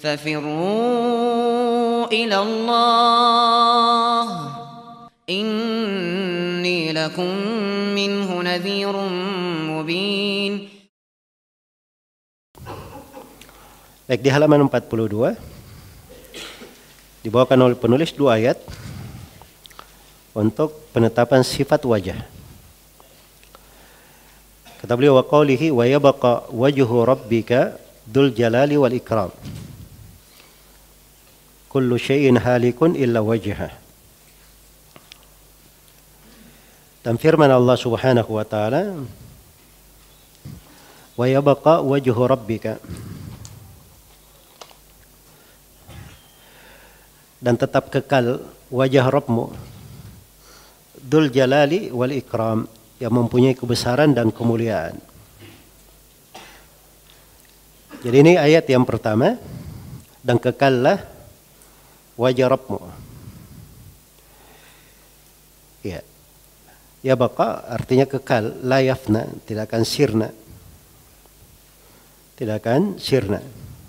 ففروا إلى الله إني لكم منه نذير مبين. Baik, di halaman 42 dibawakan oleh penulis dua ayat untuk penetapan sifat wajah. Kata beliau, wa qawlihi wa yabqa wajhu rabbika dzul jalali wal ikram. Kullu syai'in halikun illa wajhah. Dan firman Allah Subhanahu wa taala, wa yabqa wajhu rabbika, dan tetap kekal wajah Rabbmu, dzul jalali wal ikram, yang mempunyai kebesaran dan kemuliaan. Jadi ini ayat yang pertama, dan kekallah wajah Rabbmu. Ya. Ya baqa artinya kekal, la yafna, tidak akan sirna. Tidak akan sirna.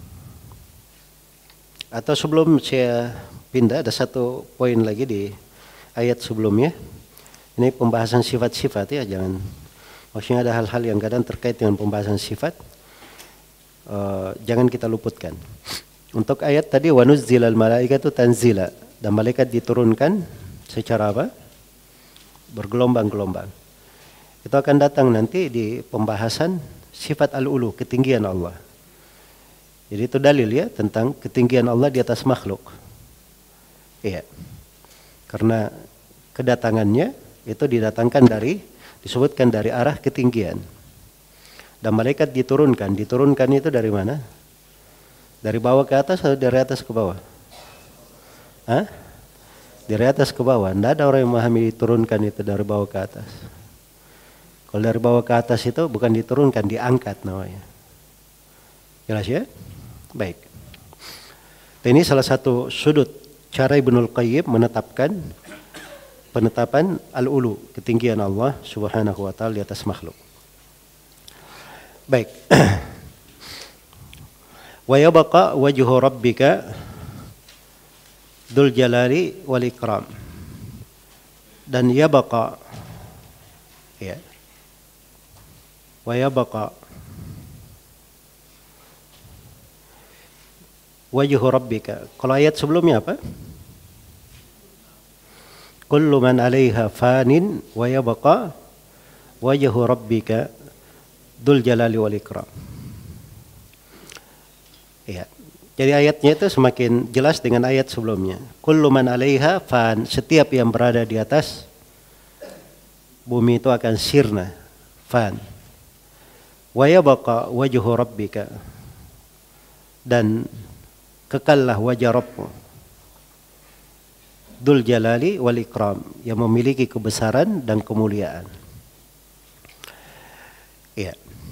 Atau sebelum saya pindah, ada satu poin lagi di ayat sebelumnya. Ini pembahasan sifat-sifat ya, jangan, maksudnya ada hal-hal yang kadang terkait dengan pembahasan sifat, jangan kita luputkan. Untuk ayat tadi, wa nuzzilal malaikatu tanzila, dan malaikat diturunkan secara apa? Bergelombang-gelombang. Itu akan datang nanti di pembahasan sifat al-ulu, ketinggian Allah. Jadi itu dalil ya tentang ketinggian Allah di atas makhluk. Iya. Karena kedatangannya itu disebutkan dari arah ketinggian. Dan malaikat diturunkan itu dari mana? Dari bawah ke atas atau dari atas ke bawah? Hah? Dari atas ke bawah. Tidak ada orang yang memahami diturunkan itu dari bawah ke atas. Kalau dari bawah ke atas itu bukan diturunkan, diangkat namanya. Jelas ya? Baik. Ini salah satu sudut cara Ibnul Qayyim menetapkan penetapan al-ulu, ketinggian Allah Subhanahu wa taala di atas makhluk. Baik. Wa yabqa wajhu rabbika dzul jalali wal ikram. Dan yabqa, ya. Wa yabqa wajhu rabbika. Kalau ayat sebelumnya apa? Kullu man 'alaiha fanin wa yabqa wajhu rabbika dzul jalali wal ikram. Ya. Jadi ayatnya itu semakin jelas dengan ayat sebelumnya. Kullu man 'alaiha fan, setiap yang berada di atas bumi itu akan sirna, fan. Wa yabqa wajhu rabbika, dan kekallah wajah Rabbmu, dzul jalali wal ikram, yang memiliki kebesaran dan kemuliaan. Ya.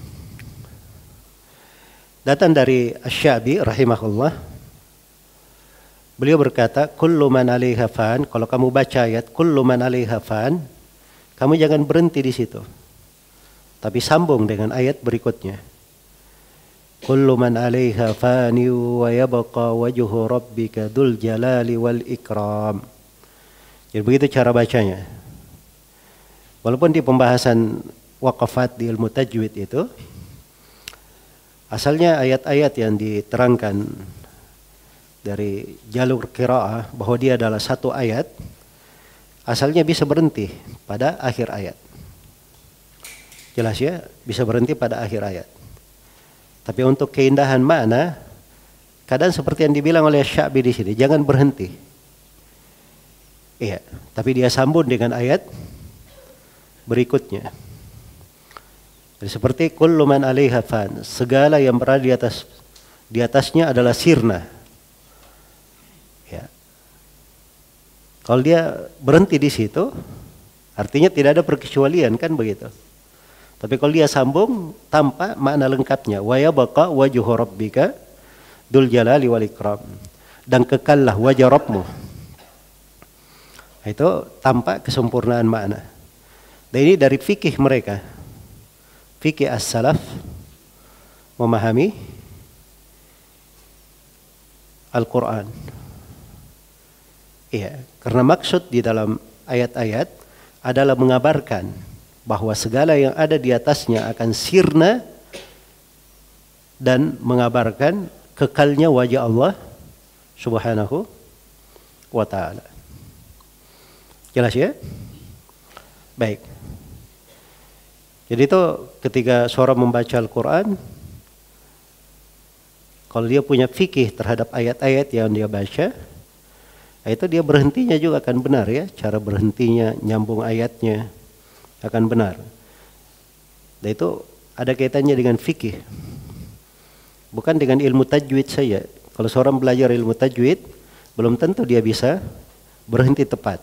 Datang dari Asy-Sya'bi rahimahullah. Beliau berkata, kullu man 'alaiha fan, kalau kamu baca ayat kullu man 'alaiha fan, kamu jangan berhenti di situ. Tapi sambung dengan ayat berikutnya. Kullu man 'alaiha fani wa yabqa wajhu rabbika dzul jalali wal ikram. Jadi begitu cara bacanya. Walaupun di pembahasan waqafat di ilmu tajwid itu, asalnya ayat-ayat yang diterangkan dari jalur qiraah bahwa dia adalah satu ayat, asalnya bisa berhenti pada akhir ayat. Jelas ya, bisa berhenti pada akhir ayat. Tapi untuk keindahan makna, kadang seperti yang dibilang oleh Sya'bi di sini, jangan berhenti. Iya, tapi dia sambung dengan ayat berikutnya. Jadi seperti kullu man 'alaiha fan, segala yang berada di atasnya adalah sirna. Ya. Kalau dia berhenti di situ, artinya tidak ada perkecualian, kan begitu. Tapi kalau dia sambung tanpa makna lengkapnya, wa yabqa wajhu rabbika dzul jalali wal ikram, dan kekallah wajah Rabbmu, itu tanpa kesempurnaan makna. Dan ini dari fikih mereka, fikih as-salaf, memahami Al-Quran. Iya, karena maksud di dalam ayat-ayat adalah mengabarkan bahwa segala yang ada di atasnya akan sirna dan mengabarkan kekalnya wajah Allah Subhanahu wa ta'ala. Jelas ya? Baik. Jadi itu ketika seorang membaca Al-Quran, kalau dia punya fikih terhadap ayat-ayat yang dia baca, itu dia berhentinya juga akan benar ya. Cara berhentinya, nyambung ayatnya akan benar. Dan itu ada kaitannya dengan fikih. Bukan dengan ilmu tajwid saja. Kalau seorang belajar ilmu tajwid, belum tentu dia bisa berhenti tepat.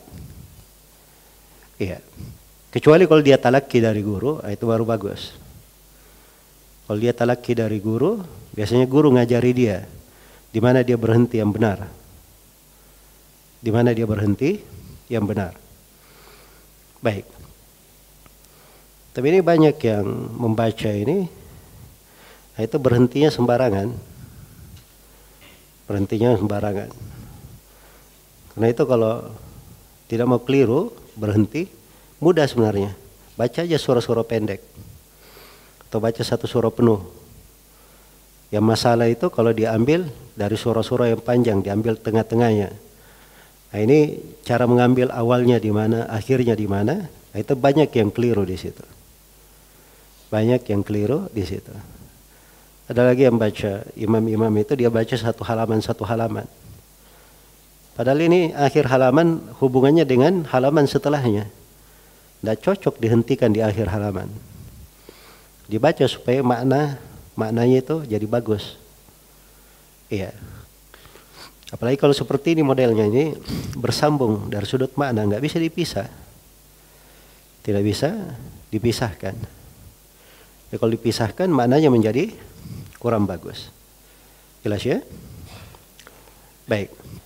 Iya. Kecuali kalau dia talaki dari guru, itu baru bagus. Kalau dia talaki dari guru, biasanya guru ngajari dia di mana dia berhenti yang benar. Di mana dia berhenti yang benar. Baik. Tapi ini banyak yang membaca ini, itu berhentinya sembarangan. Berhentinya sembarangan. Karena itu kalau tidak mau keliru, berhenti, mudah sebenarnya. Baca aja surah-surah pendek. Atau baca satu surah penuh. Yang masalah itu kalau diambil dari surah-surah yang panjang, diambil tengah-tengahnya. Nah ini cara mengambil awalnya di mana, akhirnya di mana, itu banyak yang keliru di situ. Banyak yang keliru di situ. Ada lagi yang baca, imam-imam itu dia baca satu halaman. Padahal ini akhir halaman hubungannya dengan halaman setelahnya. Tidak cocok dihentikan di akhir halaman. Dibaca supaya maknanya itu jadi bagus. Iya. Apalagi kalau seperti ini modelnya ini bersambung dari sudut makna, nggak bisa dipisah. Tidak bisa dipisahkan. Jadi kalau dipisahkan maknanya menjadi kurang bagus. Jelas ya? Baik.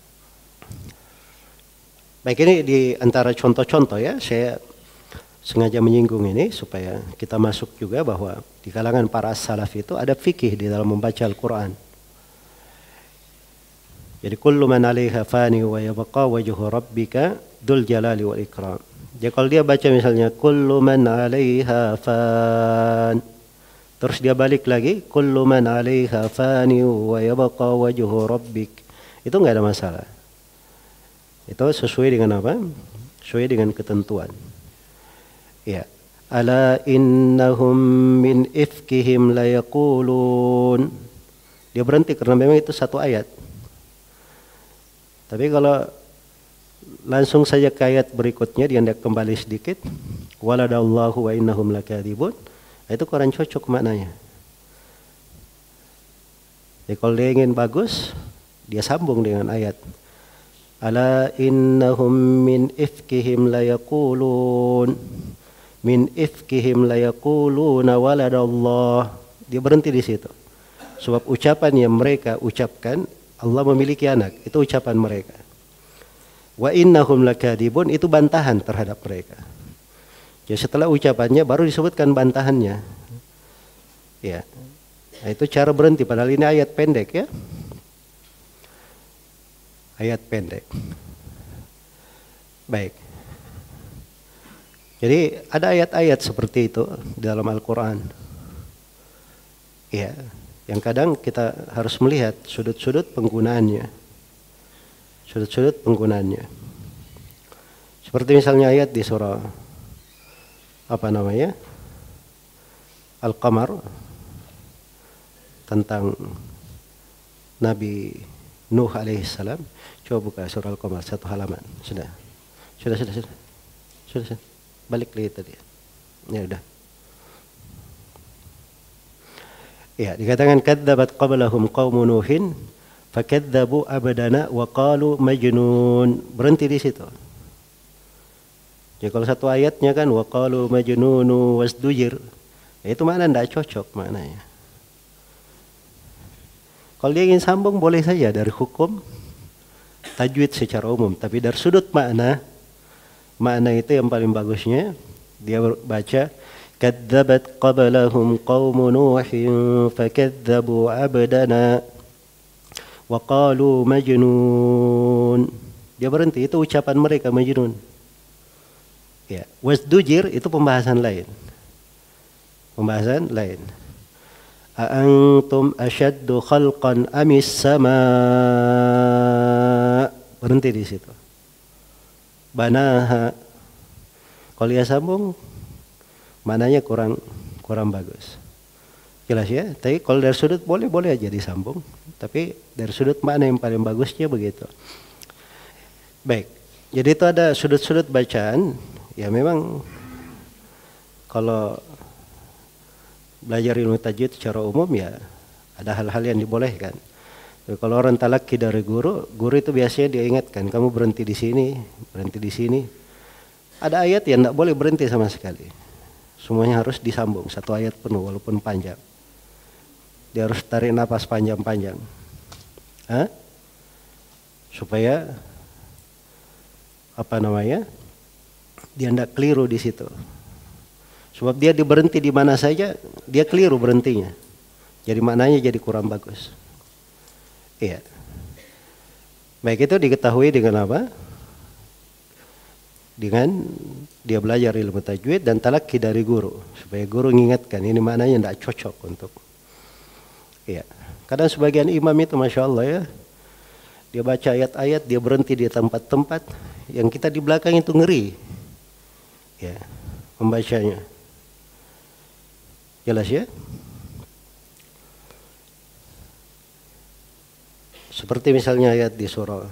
Baik, ini di antara contoh-contoh ya, saya sengaja menyinggung ini supaya kita masuk juga bahwa di kalangan para salaf itu ada fikih di dalam membaca Al-Quran. Jadi kullu man 'alaiha fani wa yabqa wajhu rabbika dzul jalali wal ikram. Jadi kalau dia baca misalnya kullu man 'alaiha fan, terus dia balik lagi kullu man 'alaiha fani wa yabqa wajhu rabbik, itu enggak ada masalah. Itu sesuai dengan apa? Sesuai dengan ketentuan. Ya. Ala innahum min ifkihim la yaqulun. Dia berhenti karena memang itu satu ayat. Tapi kalau langsung saja ke ayat berikutnya dia hendak kembali sedikit, waladallahu wa innahum lakadzibun, itu kurang cocok maknanya. Jadi kalau dia ingin bagus, dia sambung dengan ayat. Ala innahum min ifkihim la yaqulun. Min ifkihim la yaquluna waladallah. Dia berhenti di situ. Sebab ucapan yang mereka ucapkan Allah memiliki anak, itu ucapan mereka. Wa innahum lakadzibun, itu bantahan terhadap mereka. Jadi setelah ucapannya baru disebutkan bantahannya. Ya. Nah, itu cara berhenti, padahal ini ayat pendek ya. Ayat pendek. Baik. Jadi ada ayat-ayat seperti itu dalam Al-Quran. Ya, yang kadang kita harus melihat sudut-sudut penggunaannya. Sudut-sudut penggunaannya. Seperti misalnya ayat di surah Al-Qamar tentang Nabi Nuh alaihissalam. Coba buka surah Al-Qamar satu halaman. Sudah. Balik lagi tadi. Ya udah. Ya, dikatakan kadzabat qablahum qaumun Nuhin fakadzabu abdana wa qalu majnun. Berhenti di situ. Jadi kalau satu ayatnya kan wa qalu majnunu wasdujir, itu makna tidak cocok maknanya. Kalau dia ingin sambung boleh saja dari hukum tajwid secara umum, tapi dari sudut makna itu yang paling bagusnya dia baca kadzabat qablahum qaumun nuhin fakadzabu abdana Wa qalu majnun. Dia berhenti, itu ucapan mereka majnun. Ya, wasdujir itu pembahasan lain. Pembahasan lain. A'antum asyaddu khalqan amis sama. Berhenti di situ. Banaha. Kalau dia sambung, mananya kurang bagus. Jelas ya? Tapi kalau dari sudut boleh aja disambung. Tapi dari sudut mana yang paling bagusnya begitu. Baik. Jadi itu ada sudut-sudut bacaan. Ya memang kalau belajar ilmu tajwid secara umum ya ada hal-hal yang dibolehkan. Jadi kalau orang talaki dari guru itu biasanya dia ingatkan, kamu berhenti di sini, berhenti di sini. Ada ayat yang tidak boleh berhenti sama sekali. Semuanya harus disambung, satu ayat penuh walaupun panjang. Dia harus tarik napas panjang-panjang. Supaya dia tidak keliru di situ. Sebab dia berhenti di mana saja, dia keliru berhentinya. Jadi maknanya jadi kurang bagus. Iya. Baik, itu diketahui dengan apa? Dengan dia belajar ilmu tajwid dan talaki dari guru. Supaya guru mengingatkan, ini maknanya tidak cocok untuk. Iya. Kadang sebagian imam itu Masya Allah ya. Dia baca ayat-ayat, dia berhenti di tempat-tempat yang kita di belakang itu ngeri. Ya, membacanya. Jelas ya? Seperti misalnya ayat di surah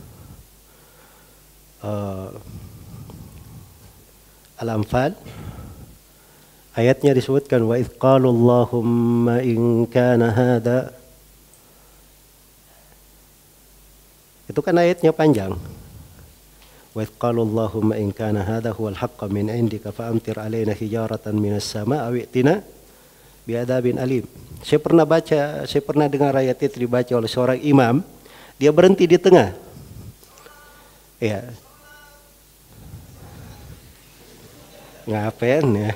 Al-Anfal, ayatnya disebutkan wa idh qalu Allahumma in kana hadha. Itu kan ayatnya panjang. Wa idh qalu Allahumma in kana hadha huwal haqqa min indika fa amtir alaina hijaratan minas sama' aw i'tina bi'adzabin alim. Saya pernah dengar ayat itu dibaca oleh seorang imam, dia berhenti di tengah. Ya. Ngapain ya?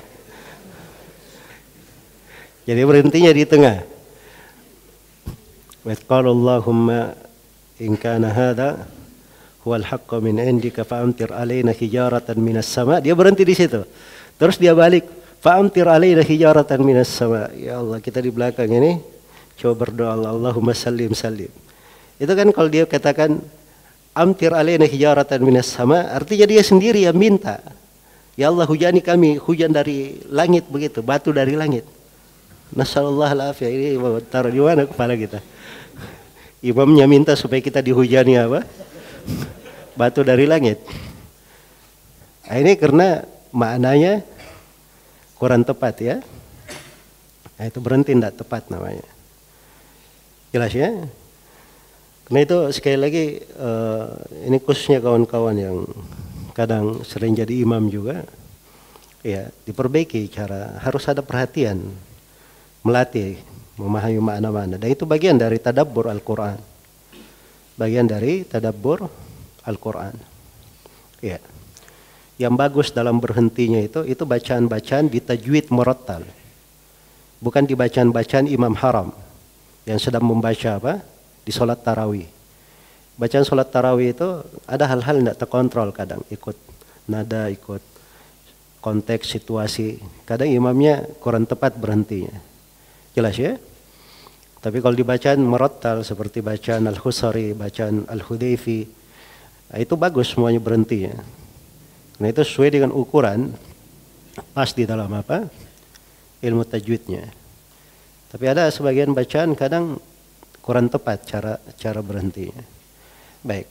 Jadi berhentinya di tengah. Wa idh qalu Allahumma in kana hadha huwal haqqu min indika fa'amtir alaina hijaratan minas sama'. Dia berhenti di situ. Terus dia balik, fa'amtir alaina hijaratan minas sama'. Ya Allah, kita di belakang ini coba berdoa Allahumma sallim sallim. Itu kan kalau dia katakan amtir alaina hijaratan minas sama', artinya dia sendiri yang minta. Ya Allah, hujani kami hujan dari langit begitu, batu dari langit. Nasallallahu alaihi. Ini taruh di mana kepala kita? Imamnya minta supaya kita dihujani apa? Batu dari langit. Nah, ini karena maknanya kurang tepat ya. Nah, itu berhenti tidak tepat namanya. Jelas ya? Karena itu sekali lagi ini khususnya kawan-kawan yang kadang sering jadi imam juga. Ya, diperbaiki cara, harus ada perhatian, melatih memahami makna-makna. Dan itu bagian dari tadabbur Al-Quran. Bagian dari tadabbur Al-Quran. Ya. Yang bagus dalam berhentinya itu bacaan-bacaan di tajwid murattal. Bukan di bacaan-bacaan imam haram yang sedang membaca apa? Di sholat tarawih. Bacaan sholat tarawih itu ada hal-hal tidak terkontrol kadang. Ikut nada, ikut konteks, situasi. Kadang imamnya kurang tepat berhentinya. Jelas ya? Tapi kalau dibacaan murattal seperti bacaan Al-Khusari, bacaan Al-Hudayfi, itu bagus semuanya berhenti ya. Nah itu sesuai dengan ukuran pas di dalam apa? Ilmu tajwidnya. Tapi ada sebagian bacaan kadang kurang tepat cara berhentinya. Baik.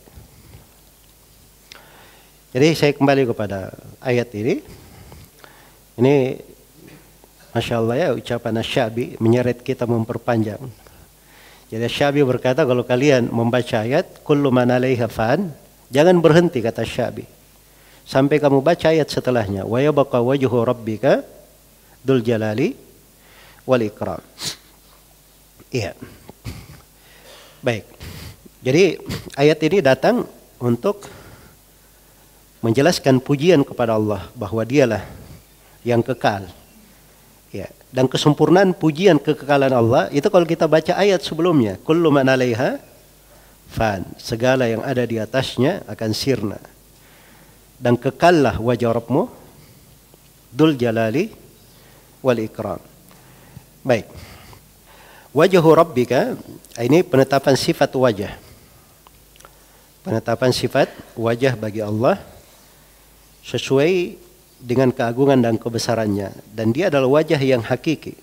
Jadi saya kembali kepada ayat ini. Ini Masya Allah ya, ucapan Asy-Sya'bi menyeret kita memperpanjang. Jadi Asy-Sya'bi berkata kalau kalian membaca ayat kullu man 'alaiha fan, jangan berhenti kata Asy-Sya'bi sampai kamu baca ayat setelahnya wa yabqa wajhu rabbika dzul jalali wal ikram. Iya. Baik. Jadi ayat ini datang untuk menjelaskan pujian kepada Allah bahwa Dialah yang kekal. Ya, dan kesempurnaan pujian kekekalan Allah itu kalau kita baca ayat sebelumnya, kullu man 'alaiha fan. Segala yang ada di atasnya akan sirna. Dan kekallah wajah Rabbmu Dzul Jalali wal Ikram. Baik. Wajhu Rabbika, ini penetapan sifat wajah. Penetapan sifat wajah bagi Allah sesuai dengan keagungan dan kebesarannya, dan dia adalah wajah yang hakiki.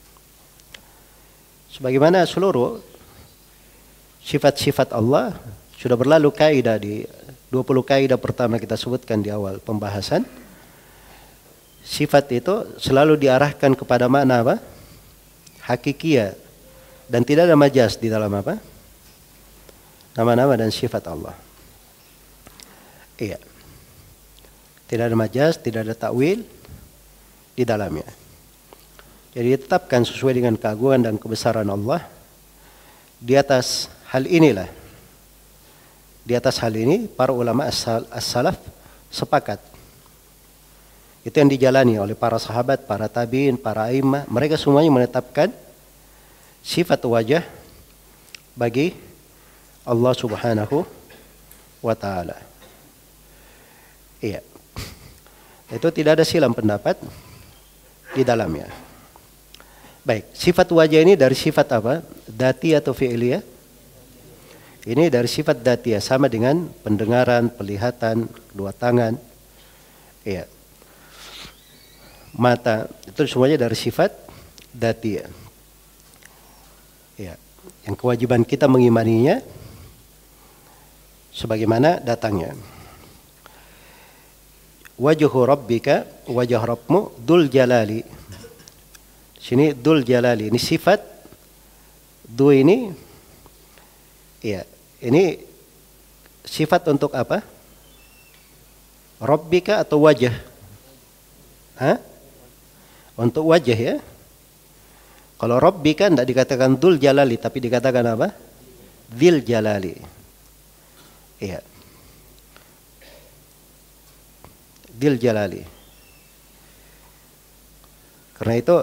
Sebagaimana seluruh sifat-sifat Allah sudah berlalu kaidah di 20 kaidah pertama kita sebutkan di awal pembahasan. Sifat itu selalu diarahkan kepada makna apa? Hakikiyah, dan tidak ada majas di dalam apa? Nama-nama dan sifat Allah. Iya. Tidak ada majas, tidak ada takwil di dalamnya. Jadi ditetapkan sesuai dengan keagungan dan kebesaran Allah. Di atas hal inilah, di atas hal ini para ulama as-salaf sepakat. Itu yang dijalani oleh para sahabat, para tabi'in, para a'immah. Mereka semuanya menetapkan sifat wajah bagi Allah Subhanahu wa ta'ala. Iya. Itu tidak ada silang pendapat di dalamnya. Baik, sifat wajah ini dari sifat apa? Dati atau fi'liyah? Ini dari sifat datiyah, sama dengan pendengaran, penglihatan, kedua tangan. Iya. Mata, itu semuanya dari sifat datiyah. Iya. Yang kewajiban kita mengimaninya sebagaimana datangnya. Wajhu Rabbika, wajah Rabbmu Dzul Jalali. Sini Dzul Jalali, ini sifat du ini, ya, ini sifat untuk apa? Rabbika atau wajah? Hah? Untuk wajah ya. Kalau Rabbika tidak dikatakan Dzul Jalali, tapi dikatakan apa? Dzil Jalali. Iya. Dzil Jalali. Karena itu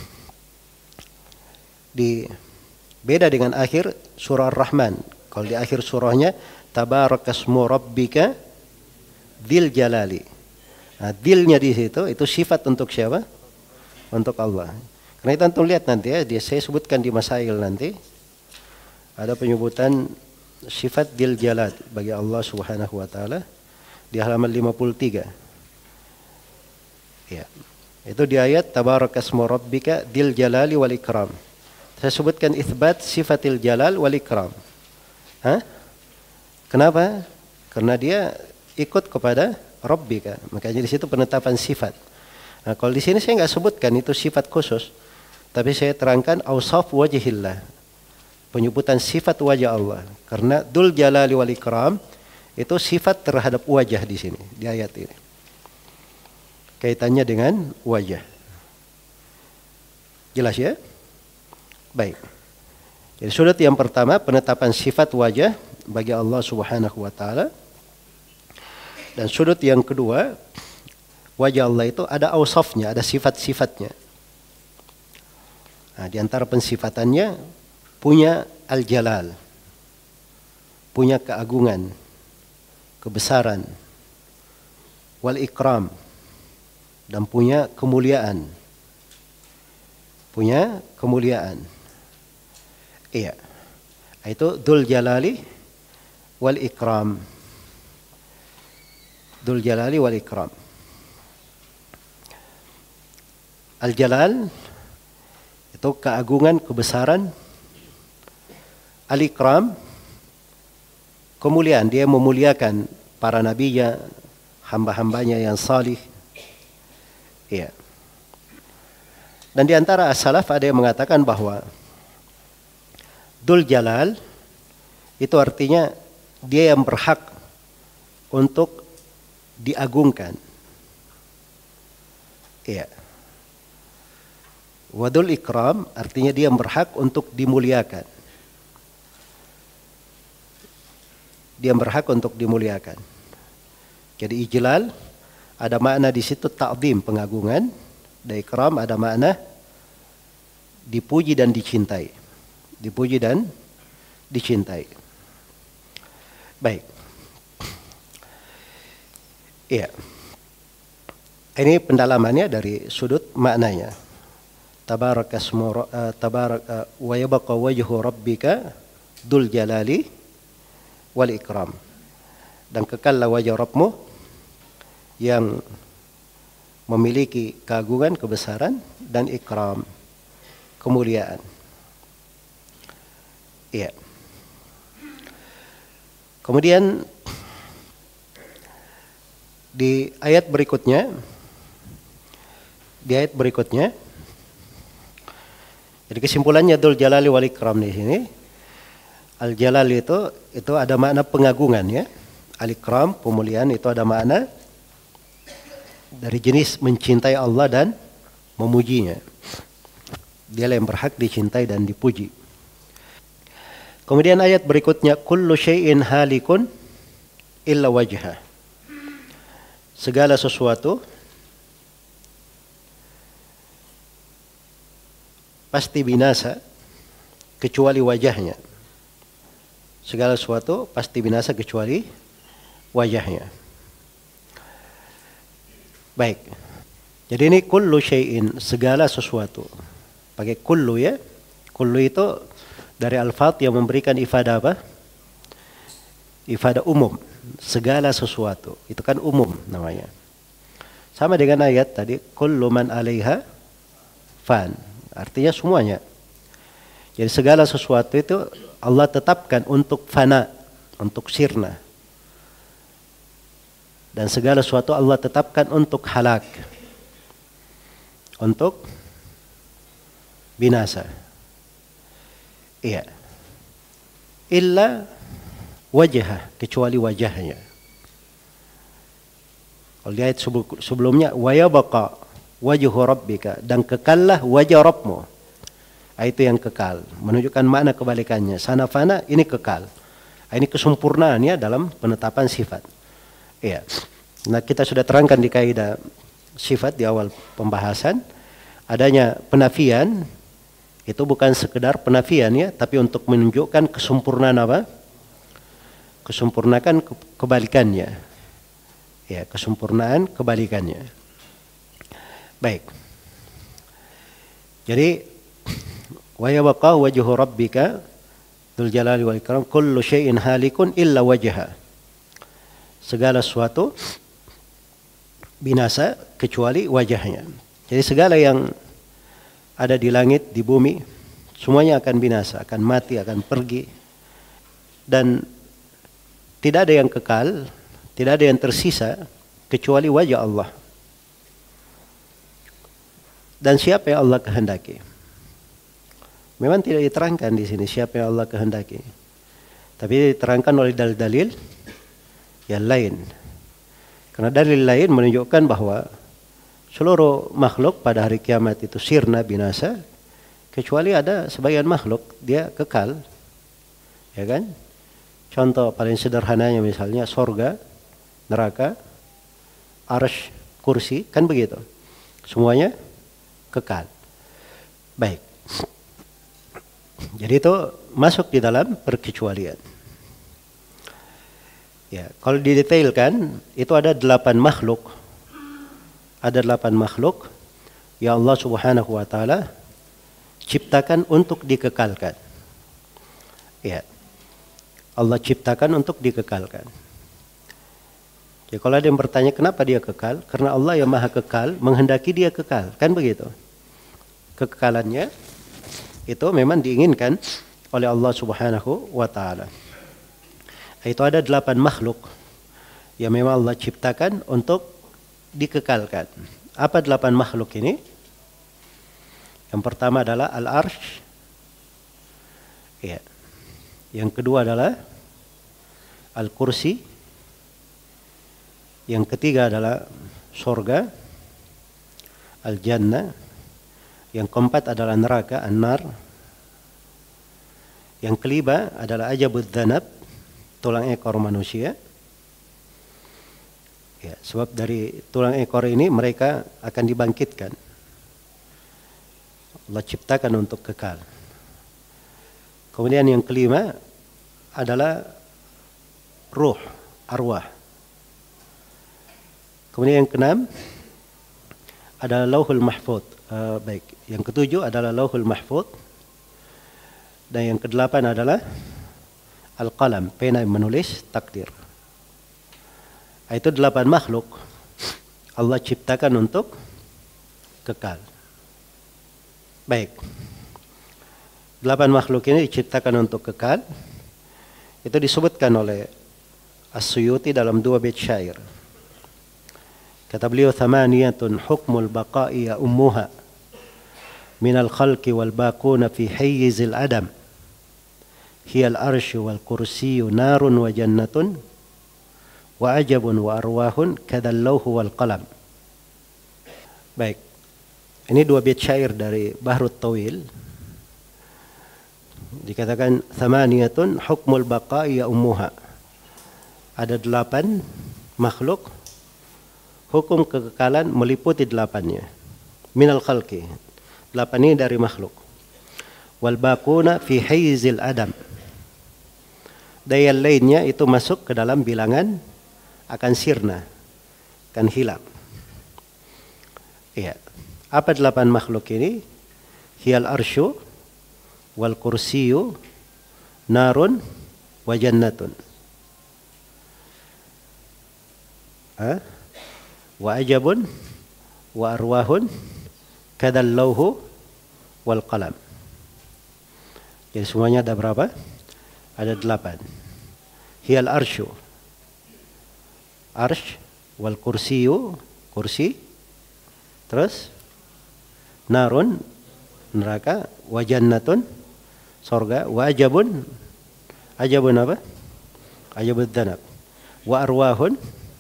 beda dengan akhir surah Ar-Rahman. Kalau di akhir surahnya tabarakasmu rabbika dzil jalali. Nah, dzilnya di situ itu sifat untuk siapa? Untuk Allah. Karena itu antum lihat nanti ya, saya sebutkan di masail nanti ada penyebutan sifat dzil jalal bagi Allah Subhanahu wa taala di halaman 53. Ya. Itu di ayat tabarakasmu rabbika dzil jalali wal ikram. Saya sebutkan itsbat sifatil jalal wal ikram. Hah? Kenapa? Karena dia ikut kepada rabbika. Makanya di situ penetapan sifat. Nah, kalau di sini saya enggak sebutkan itu sifat khusus, tapi saya terangkan ausaf wajhillah. Penyebutan sifat wajah Allah. Karena dzul jalali wal ikram itu sifat terhadap wajah di sini, di ayat ini. Kaitannya dengan wajah. Jelas ya? Baik. Jadi sudut yang pertama penetapan sifat wajah bagi Allah Subhanahu wa taala. Dan sudut yang kedua, wajah Allah itu ada ausafnya, ada sifat-sifatnya. Nah, di antara pensifatannya punya al-jalal. Punya keagungan, kebesaran, wal ikram, dan punya kemuliaan. Punya kemuliaan. Iya. Itu dzul jalali wal ikram. Dzul jalali wal ikram. Al-jalal itu keagungan, kebesaran. Al-ikram kemuliaan, dia memuliakan para nabinya, hamba-hambanya yang salih. Iya. Dan di antara as-salaf ada yang mengatakan bahwa Dzul Jalal itu artinya dia yang berhak untuk diagungkan. Iya. Wadul Ikram artinya dia yang berhak untuk dimuliakan. Dia yang berhak untuk dimuliakan. Jadi ijlal ada makna di situ ta'zim, pengagungan. Dan ikram ada makna dipuji dan dicintai. Dipuji dan dicintai. Baik. Iya. Ini pendalamannya dari sudut maknanya. Tabaraka wa yabqa wajhu rabbika dzul jalali wal ikram. Dan kekallah wajah Rabbmu yang memiliki keagungan, kebesaran dan ikram, kemuliaan. Iya. Kemudian di ayat berikutnya, jadi kesimpulannya Dzul Jalali wal Ikram di sini. Al Jalal itu ada makna pengagungan ya. Al Ikram pemuliaan itu ada makna dari jenis mencintai Allah dan memujinya. Dialah yang berhak dicintai dan dipuji. Kemudian ayat berikutnya, kullu syai'in halikun illa wajha. Segala sesuatu pasti binasa kecuali wajahnya. Segala sesuatu pasti binasa kecuali wajahnya. Baik. Jadi ini kullu syai'in, segala sesuatu. Pakai kullu ya. Kullu itu dari alfaz yang memberikan ifadah apa? Ifadah umum. Segala sesuatu. Itu kan umum namanya. Sama dengan ayat tadi, kullu man 'alaiha fan. Artinya semuanya. Jadi segala sesuatu itu Allah tetapkan untuk fana, untuk sirna. Dan segala sesuatu Allah tetapkan untuk halak, untuk binasa. Iya. Illa wajah, kecuali wajahnya. Kalau di ayat sebelumnya, wa yabqa wajhu rabbika, dan kekallah wajah Rabbmu. Itu yang kekal, menunjukkan makna kebalikannya. Sana fana, ini kekal. Ini kesempurnaannya dalam penetapan sifat. Iya. Nah, kita sudah terangkan di kaidah sifat di awal pembahasan, adanya penafian itu bukan sekedar penafian ya, tapi untuk menunjukkan kesempurnaan apa? Kesempurnaan kebalikannya. Ya, kesempurnaan kebalikannya. Baik. Jadi wa yabqa wajhu rabbika dzul jalali wal ikram kullu syai'in halikun illa wajha. Segala sesuatu binasa kecuali wajahnya. Jadi segala yang ada di langit, di bumi, semuanya akan binasa, akan mati, akan pergi. Dan tidak ada yang kekal, tidak ada yang tersisa kecuali wajah Allah. Dan siapa yang Allah kehendaki? Memang tidak diterangkan di sini siapa yang Allah kehendaki. Tapi diterangkan oleh dalil-dalil yang lain. Karena dalil lain menunjukkan bahwa seluruh makhluk pada hari kiamat itu sirna, binasa, kecuali ada sebagian makhluk dia kekal. Ya kan? Contoh paling sederhananya misalnya sorga, neraka, arsy, kursi, kan begitu. Semuanya kekal. Baik. Jadi itu masuk di dalam perkecualian. Ya, kalau didetailkan itu ada 8 makhluk. Ada 8 makhluk yang Allah Subhanahu wa taala ciptakan untuk dikekalkan. Ya. Allah ciptakan untuk dikekalkan. Jadi kalau ada yang bertanya kenapa dia kekal? Karena Allah yang Maha Kekal menghendaki dia kekal. Kan begitu? Kekekalannya itu memang diinginkan oleh Allah Subhanahu wa taala. Itu ada 8 makhluk yang memang Allah ciptakan untuk dikekalkan. Apa 8 makhluk ini? Yang pertama adalah al-arsy. Ya. Yang kedua adalah al-kursi. Yang ketiga adalah surga, al-jannah. Yang keempat adalah neraka, an-nar. Yang kelima adalah ajabud dhanab, tulang ekor manusia. Ya, sebab dari tulang ekor ini mereka akan dibangkitkan. Allah ciptakan untuk kekal. Kemudian yang kelima adalah ruh, arwah. Kemudian yang keenam adalah Lauhul Mahfuz. Baik, yang ketujuh adalah Lauhul Mahfuz. Dan yang kedelapan adalah Al-Qalam, pena yang menulis takdir. Itu 8 makhluk Allah ciptakan untuk kekal. Baik. 8 makhluk ini diciptakan untuk kekal. Itu disebutkan oleh As-Suyuti dalam 2 bait syair. Kata beliau, "Thamaniyatun hukmul baqa'i ya ummuha minal khalqi wal baquna fi hayyizil adam. Hiyal arsyu wal kursiyyu narun wa jannatun wa ajabun wa arwahun kadzal lauhu wal qalam." Baik. Ini 2 bait syair dari Bahrut Tawil. Dikatakan thamaniyatun hukmul baqa'i ya ummuha. Ada 8 makhluk, hukum kekekalan meliputi 8-nya. Minal khalqi. 8 ini dari makhluk. Wal baquna fi hayyizil adam. Dan yang lainnya itu masuk ke dalam bilangan akan sirna, akan hilang. Iya. Apa 8 makhluk ini? Hiyal arsyu wal kursiyyu narun wa jannatun. Wa ajabun wa arwahun kadzal lauhu wal qalam. Jadi semuanya ada berapa? Ada 8. Hiyal arsyu, arsh, wal kursiyyu, kursi, terus narun, neraka, wa jannatun, surga, wa ajabun, ajabun apa? Ajabud danab, wa arwahun,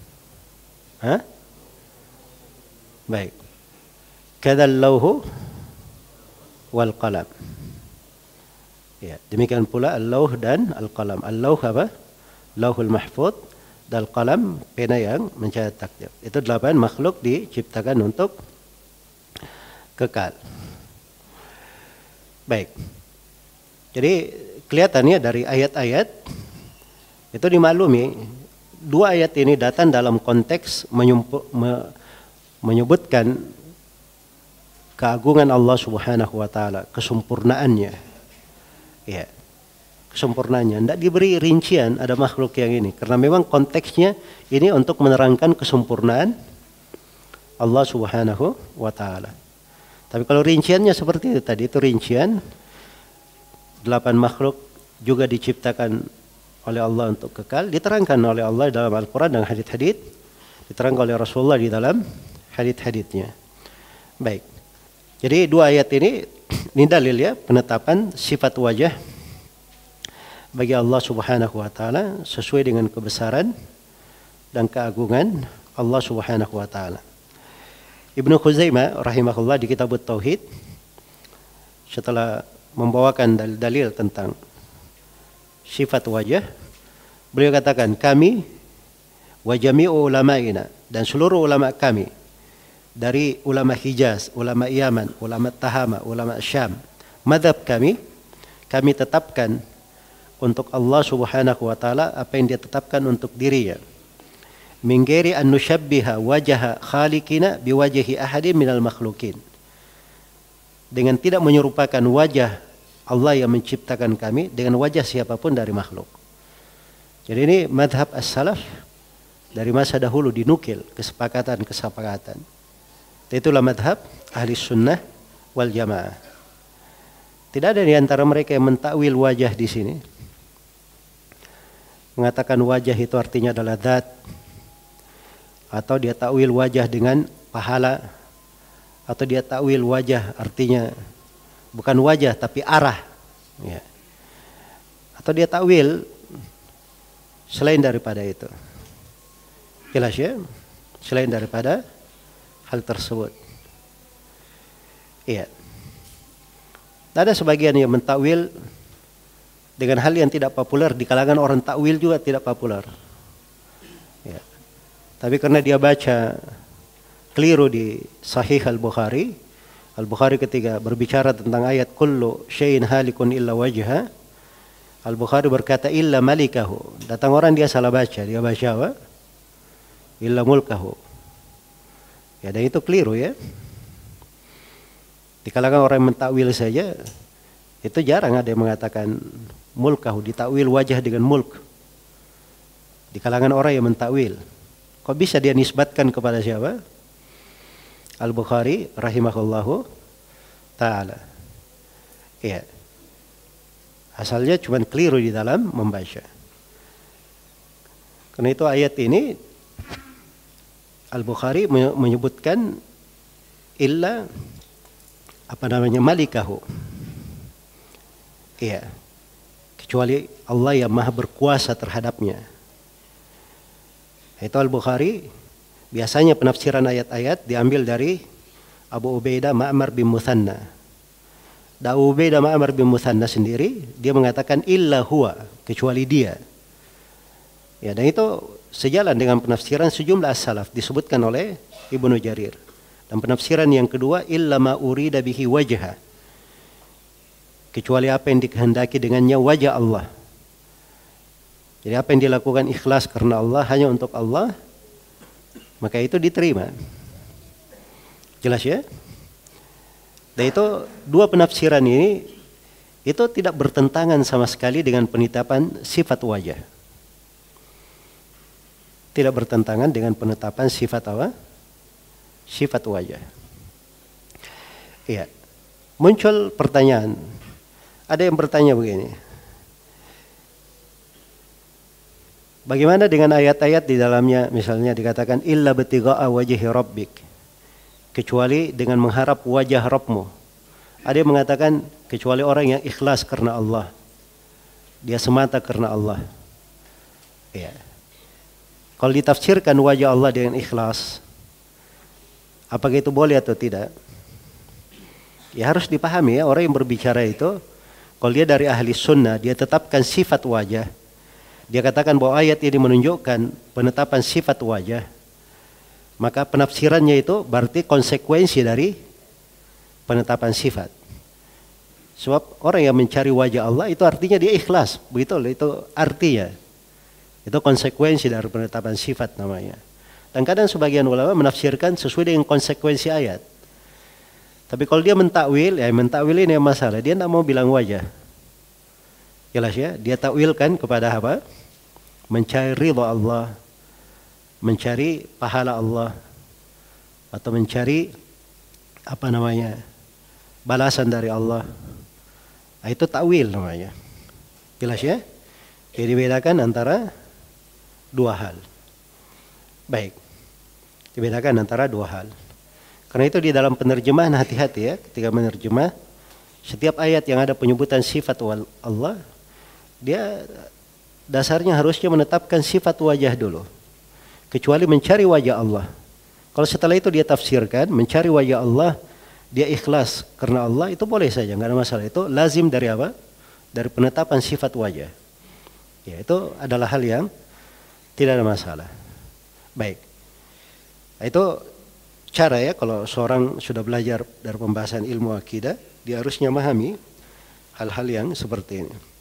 baik, kadzal lauhu wal qalam. Ya, demikian pula al-lauh dan al-qalam. Al-lauh apa? Lauhul Mahfuz, dan al-qalam pena yang mencatat takdir. Itu 8 makhluk diciptakan untuk kekal. Baik. Jadi kelihatannya dari ayat-ayat itu dimaklumi 2 ayat ini datang dalam konteks menyebutkan keagungan Allah Subhanahu wa taala, kesempurnaannya. Ya, kesempurnaannya. Tidak diberi rincian ada makhluk yang ini, karena memang konteksnya ini untuk menerangkan kesempurnaan Allah Subhanahu wa taala. Tapi kalau rinciannya seperti itu tadi, itu rincian 8 makhluk juga diciptakan oleh Allah untuk kekal, diterangkan oleh Allah dalam Al-Quran dan hadits-hadits, diterangkan oleh Rasulullah di dalam hadits-haditsnya. Baik. Jadi 2 ayat ini dalil ya penetapan sifat wajah bagi Allah Subhanahu wa taala sesuai dengan kebesaran dan keagungan Allah Subhanahu wa taala. Ibnu Khuzaimah rahimahullah di kitab Tauhid setelah membawakan dalil tentang sifat wajah, beliau katakan, kami wa jami'u ulama'ina, dan seluruh ulama kami dari ulama Hijaz, ulama Yaman, ulama Tahama, ulama Syam, madhab kami tetapkan untuk Allah Subhanahu wa taala apa yang dia tetapkan untuk dirinya. Min ghairi an nushabbiha wajha khaliqina biwajhi ahadin minal makhlukin. Dengan tidak menyerupakan wajah Allah yang menciptakan kami dengan wajah siapapun dari makhluk. Jadi ini madhab as-salaf dari masa dahulu dinukil kesepakatan. Itulah madhab ahli sunnah wal jamaah. Tidak ada di antara mereka yang mentakwil wajah di sini. Mengatakan wajah itu artinya adalah zat, atau dia takwil wajah dengan pahala, atau dia takwil wajah artinya bukan wajah tapi arah, ya. Atau dia takwil selain daripada itu. Jelas ya? Selain daripada hal tersebut. Iya. Ada sebagian yang mentakwil dengan hal yang tidak populer di kalangan orang takwil juga tidak populer. Ya. Tapi karena dia baca keliru di Sahih Al-Bukhari ketika berbicara tentang ayat kullu syai'in halikun illa wajha, Al-Bukhari berkata illa malikahu. Datang orang dia salah baca, dia baca apa? Illa mulkahu. Ya, dan itu keliru ya. Di kalangan orang yang mentakwil saja, itu jarang ada yang mengatakan mulkahu, ditakwil wajah dengan mulk. Di kalangan orang yang mentakwil, kok bisa dia nisbatkan kepada siapa? Al-Bukhari rahimahullahu ta'ala. Iya. Asalnya cuma keliru di dalam membaca. Karena itu ayat ini Al-Bukhari menyebutkan illa malikahu. Iya. Kecuali Allah yang maha berkuasa terhadapnya. Itu Al-Bukhari biasanya penafsiran ayat-ayat diambil dari Abu Ubaidah Ma'mar bin Muthanna. Abu Ubaidah Ma'mar bin Muthanna sendiri dia mengatakan illa huwa, kecuali dia. Ya, dan itu sejalan dengan penafsiran sejumlah as-salaf disebutkan oleh Ibnu Jarir. Dan penafsiran yang kedua illa ma urida bihi wajha. Kecuali apa yang dikehendaki dengannya wajah Allah. Jadi apa yang dilakukan ikhlas karena Allah, hanya untuk Allah, maka itu diterima. Jelas ya? Dan itu dua penafsiran ini itu tidak bertentangan sama sekali dengan penetapan sifat wajah. Tidak bertentangan dengan penetapan sifat apa? Sifat wajah. Iya. Muncul pertanyaan. Ada yang bertanya begini. Bagaimana dengan ayat-ayat di dalamnya misalnya dikatakan illa batigha'a wajhi rabbik, kecuali dengan mengharap wajah Rabbmu. Ada yang mengatakan kecuali orang yang ikhlas karena Allah. Dia semata karena Allah. Ya. Kalau ditafsirkan wajah Allah dengan ikhlas, apakah itu boleh atau tidak? Ya harus dipahami ya, orang yang berbicara itu kalau dia dari ahli sunnah, dia tetapkan sifat wajah. Dia katakan bahwa ayat ini menunjukkan penetapan sifat wajah. Maka penafsirannya itu berarti konsekuensi dari penetapan sifat. Sebab orang yang mencari wajah Allah itu artinya dia ikhlas. Begitu itu artinya. Itu konsekuensi dari penetapan sifat namanya. Dan kadang sebagian ulama menafsirkan sesuai dengan konsekuensi ayat. Tapi kalau dia mentakwil, ya mentakwil ini yang masalah. Dia tidak mau bilang wajah. Jelas ya, dia takwilkan kepada apa? Mencari ridha Allah, mencari pahala Allah, atau mencari balasan dari Allah. Nah, itu takwil namanya. Jelas ya? Jadi dibedakan antara dua hal. Baik. Dibedakan antara dua hal. Karena itu di dalam penerjemahan hati-hati ya, ketika menerjemah setiap ayat yang ada penyebutan sifat Allah, dia dasarnya harusnya menetapkan sifat wajah dulu. Kecuali mencari wajah Allah. Kalau setelah itu dia tafsirkan, mencari wajah Allah, dia ikhlas karena Allah, itu boleh saja, nggak ada masalah. Itu lazim dari apa? Dari penetapan sifat wajah. Ya, itu adalah hal yang tidak ada masalah. Baik. Itu cara ya, kalau seorang sudah belajar dari pembahasan ilmu akidah, dia harusnya memahami hal-hal yang seperti ini.